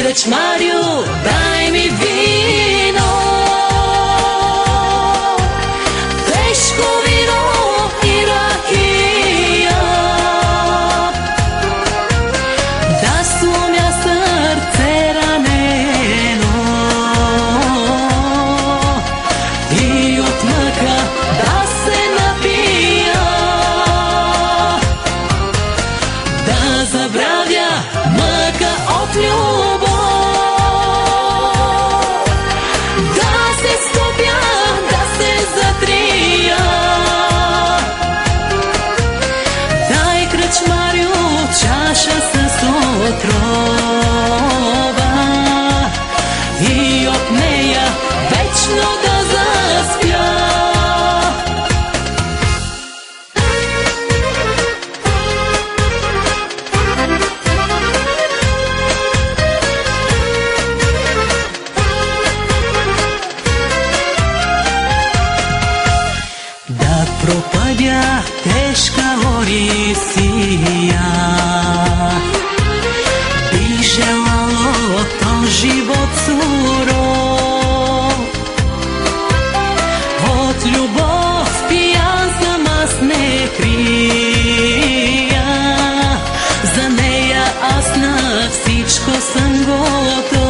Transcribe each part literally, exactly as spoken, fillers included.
кръчмарю, дай ми вино, тежко вино и ракия, да сломя сърце ранено и от мъка да се напия, да забравя мъка от любов, да се стопя, да се затрия. Дай, кръчмарю, чаша с отрова и от нея вечно да заспя. Пропадя тежка Орисия, би желало то живот суров. От любов пиян съм, аз не крия, за нея аз на всичко съм готов.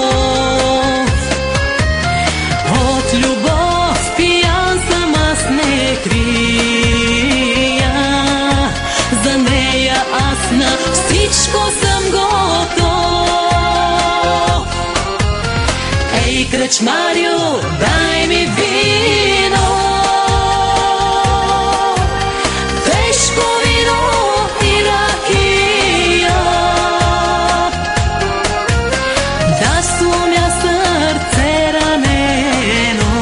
От любов пиян съм, аз не крия, за нея аз на всичко съм готов. Ей, кръчмарю, дай ми вино, тежко вино и ракия, да сломя сърце ранено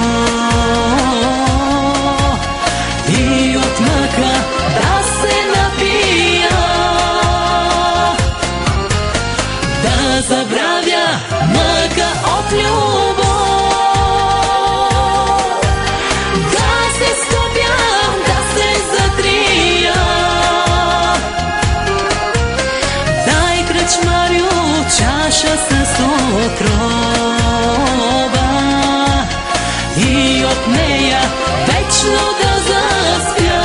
и от мъка да се напия, да забравя мъка от любов, да се стопя, да се затрия. Дай, кръчмарю, чаша с отрова и от нея вечно да заспя.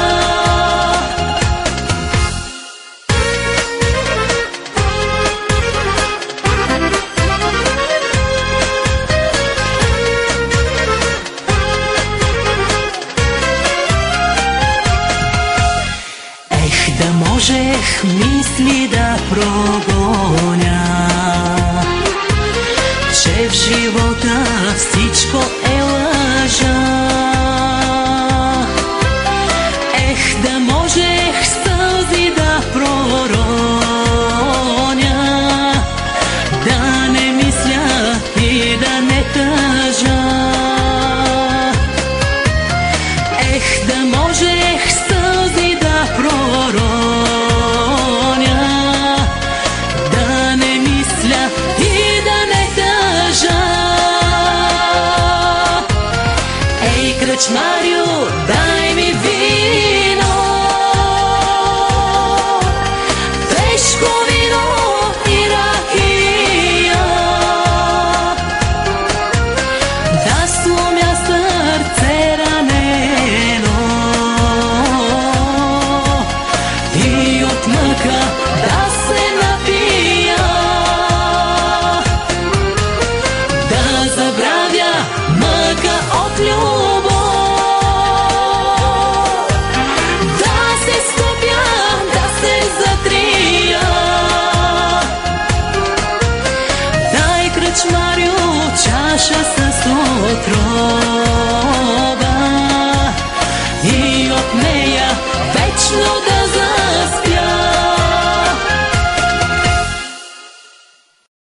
Ех, да можех мисли да прогоня, че в живота всичко е лъжа.